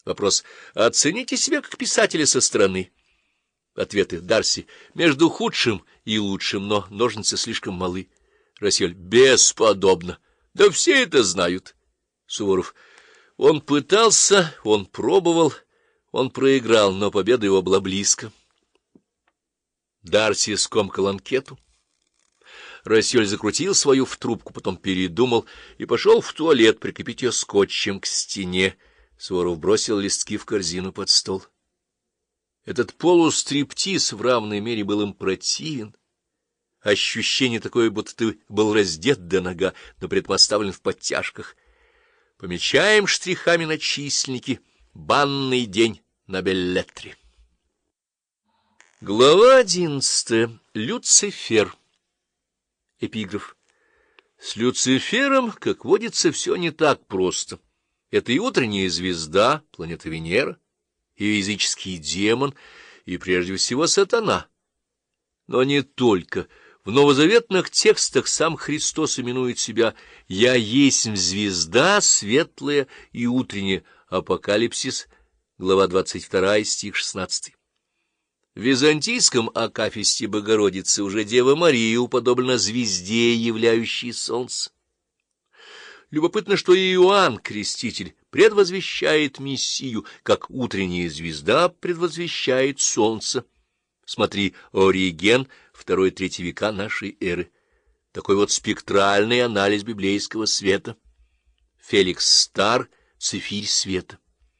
Вопрос: оцените себя как писателя со стороны. Ответы: Дарси: между худшим и лучшим, но ножницы слишком малы. Рассель: бесподобно. Да все это знают. Суворов: он пытался, он пробовал, он проиграл, но победа его была близко. Дарси скомкал анкету. Рассель закрутил свою в трубку, потом передумал и пошел в туалет прикрепить ее скотчем к стене. Суворов бросил листки в корзину под стол. Этот полустриптиз в равной мере был им противен. Ощущение такое, будто ты был раздет до нога, но предпоставлен в подтяжках. Помечаем штрихами на численнике банный день на Беллетре. Глава 11. Люцифер. Эпиграф. С Люцифером, как водится, все не так просто. Это и утренняя звезда, планета Венера, и языческий демон, и прежде всего сатана. Но не только. В новозаветных текстах сам Христос именует себя «Я есть звезда светлая и утренняя». Апокалипсис, глава 22, стих 16. В византийском акафисте Богородицы уже Дева Мария уподоблена звезде, являющей солнце. Любопытно, что и Иоанн Креститель предвозвещает Мессию, как утренняя звезда предвозвещает солнце. Смотри, Ориген, 2-3 века нашей эры. Такой вот спектральный анализ библейского света. Феликс Стар, Цифирь света.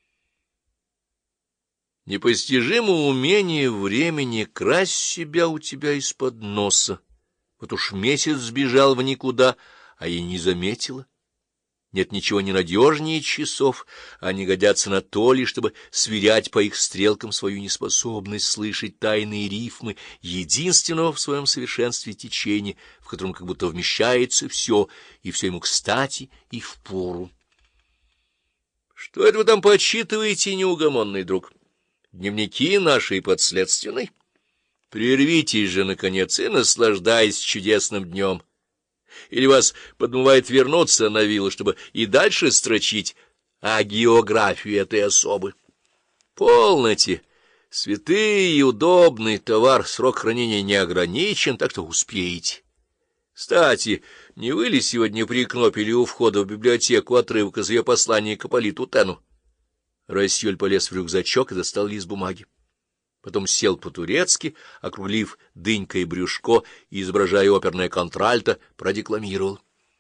Непостижимо умение времени красть себя у тебя из-под носа. Вот уж месяц сбежал в никуда, а я не заметила. Нет ничего ненадежнее часов, они годятся на то лишь, чтобы сверять по их стрелкам свою неспособность слышать тайные рифмы единственного в своем совершенстве течения, в котором как будто вмещается все, и все ему кстати и впору. Что это вы там подсчитываете, неугомонный друг? Дневники нашей подследственной? Прервитесь же, наконец, и наслаждайтесь чудесным днем. Или вас подмывает вернуться на виллу, чтобы и дальше строчить о географии этой особы? Полноте! Святый и удобный товар, срок хранения не ограничен, так что успеете. Кстати, не вы ли сегодня прикнопили у входа в библиотеку отрывок из ее послания к Ипполиту Тену? Рассель полез в рюкзачок и достал лист бумаги. Потом сел по-турецки, округлив дынькой брюшко и, изображая оперное контральто, продекламировал.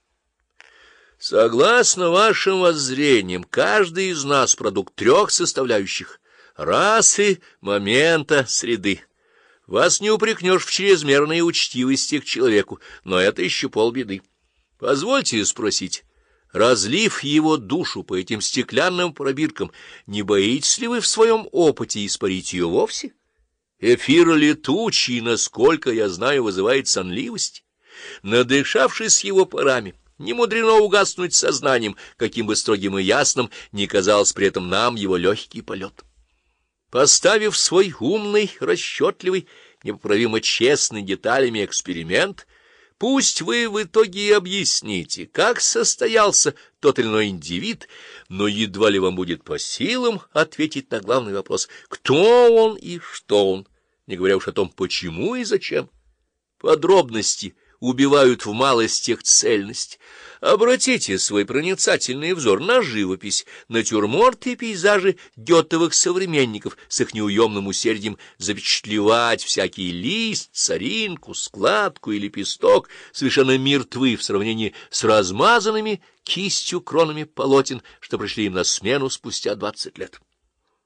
Согласно вашим воззрениям, каждый из нас продукт 3 составляющих — расы, момента, среды. Вас не упрекнешь в чрезмерной учтивости к человеку, но это еще полбеды. Позвольте спросить, разлив его душу по этим стеклянным пробиркам, не боитесь ли вы в своем опыте испарить ее вовсе? Эфир летучий, насколько я знаю, вызывает сонливость. Надышавшись его парами, не мудрено угаснуть сознанием, каким бы строгим и ясным ни казался при этом нам его легкий полет. Поставив свой умный, расчетливый, непоправимо честный деталями эксперимент, пусть вы в итоге и объясните, как состоялся тот или иной индивид, но едва ли вам будет по силам ответить на главный вопрос: кто он и что он, не говоря уж о том, почему и зачем. Подробности убивают в малостях цельность. Обратите свой проницательный взор на живопись, натюрморты и пейзажи гетовых современников с их неуемным усердием запечатлевать всякий лист, соринку, складку и лепесток, совершенно мертвы в сравнении с размазанными кистью кронами полотен, что пришли им на смену спустя 20 лет.